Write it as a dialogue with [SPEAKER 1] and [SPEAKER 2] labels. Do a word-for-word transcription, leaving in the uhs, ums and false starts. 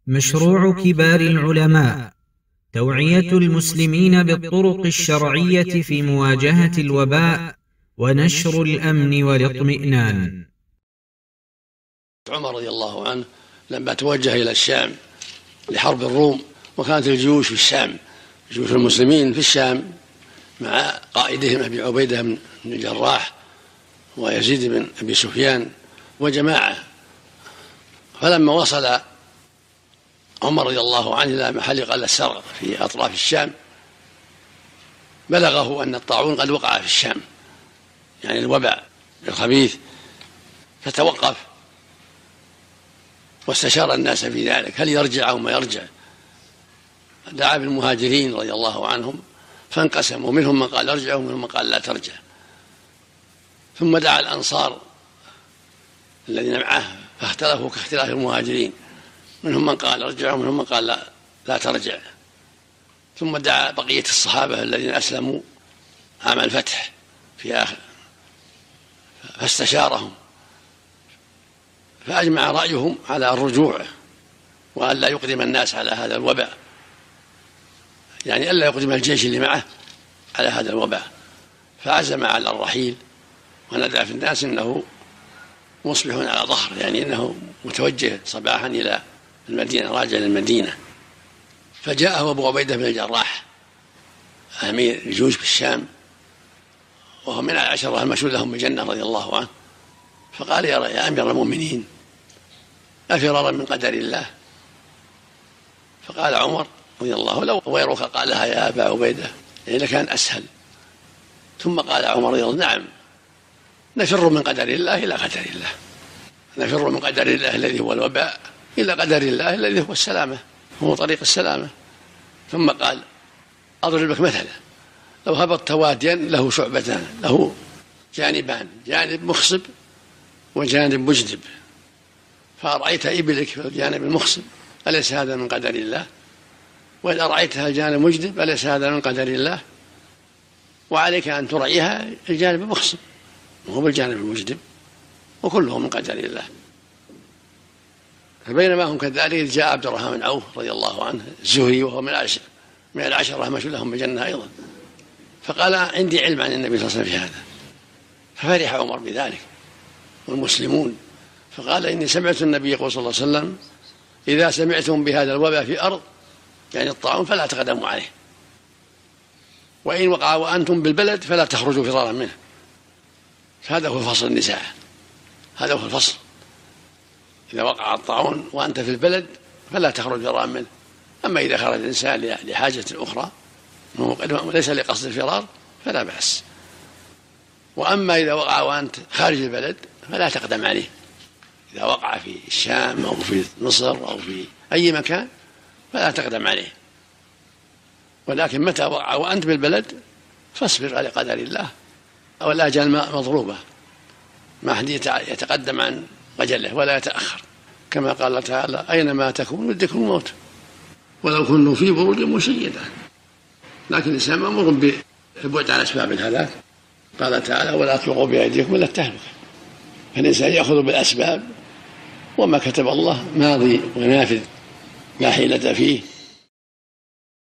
[SPEAKER 1] مشروع كبار العلماء توعية المسلمين بالطرق الشرعية في مواجهة الوباء ونشر الأمن والاطمئنان.
[SPEAKER 2] عمر رضي الله عنه لما توجه إلى الشام لحرب الروم، وكانت الجيوش في الشام، جيوش المسلمين في الشام مع قائدهم أبي عبيدة بن الجراح ويزيد بن أبي سفيان وجماعة، فلما وصل عمر رضي الله عنه إلى محل قال السرغ في أطراف الشام بلغه أن الطاعون قد وقع في الشام، يعني الوباء الخبيث، فتوقف واستشار الناس في ذلك هل يرجع أو ما يرجع. دعا بالمهاجرين رضي الله عنهم فانقسموا، منهم من قال ارجع ومنهم من قال لا ترجع. ثم دعا الأنصار الذين معه فاختلفوا كاختلاف المهاجرين، منهم من قال ارجع ومنهم من قال لا, لا ترجع. ثم دعا بقية الصحابة الذين أسلموا عام الفتح في آخر فاستشارهم، فأجمع رأيهم على الرجوع وأن لا يقدم الناس على هذا الوباء، يعني ألا يقدم الجيش اللي معه على هذا الوباء، فعزم على الرحيل وندى في الناس إنه مصبح على ظهر، يعني إنه متوجه صباحا إلى المدينة، راجع إلى المدينة. فجاءه أبو عبيدة بن الجراح أمير الجيوش بالشام، وهو من العشرة المشهود لهم بالجنة رضي الله عنه، فقال يا أمير المؤمنين أفرارا من قدر الله؟ فقال عمر رضي الله لو غيرك قالها يا أبا عبيدة يعني لكان أسهل. ثم قال عمر رضي الله نعم، نفر من قدر الله إلى قدر الله، نفر من قدر الله الذي هو الوباء إلى قدر الله الذي هو السلامة، هو طريق السلامة. ثم قال أضرب لك مثلا، لو هبطت واديا له شعبتان، له جانبان، جانب مخصب وجانب مجدب، فأرأيت إبلك في الجانب المخصب أليس هذا من قدر الله؟ وإذا رأيتها الجانب مجدب أليس هذا من قدر الله؟ وعليك أن ترعيها الجانب المخصب وهو بالجانب المجدب، وكله من قدر الله. فبينما هم كذلك جاء عبد الرحمن بن عوف رضي الله عنه الزهري، وهو من العشرة من العشرة مشوا لهم بالجنة أيضا، فقال عندي علم عن النبي صلى الله عليه وسلم في هذا، ففرح عمر بذلك والمسلمون، فقال إني سمعت النبي يقول صلى الله عليه وسلم إذا سمعتم بهذا الوباء في أرض يعني الطاعون فلا تقدموا عليه، وإن وقع وأنتم بالبلد فلا تخرجوا فرارا منه. هذا هو فصل النزاع، هذا هو الفصل، إذا وقع الطاعون وأنت في البلد فلا تخرج فرارا منه. أما إذا خرج الإنسان لحاجة أخرى ليس لقصد الفرار فلا بأس. وأما إذا وقع وأنت خارج البلد فلا تقدم عليه، إذا وقع في الشام أو في مصر أو في أي مكان فلا تقدم عليه، ولكن متى وقع وأنت بالبلد فاصبر على قدر الله، أو الآجال مضروبة، ما أحد يتقدم عن أجله ولا يتأخر، كما قال الله تعالى أينما تكون يدرككم الموت ولو كنتم في بروج مشيدة. لكن الإنسان مأمور بالبعد عن أسباب الهلاك، قال تعالى ولا تلقوا بأيديكم إلى التهلكة، فالإنسان يأخذ بالأسباب وما كتب الله ماضي ونافذ لا حيلة فيه،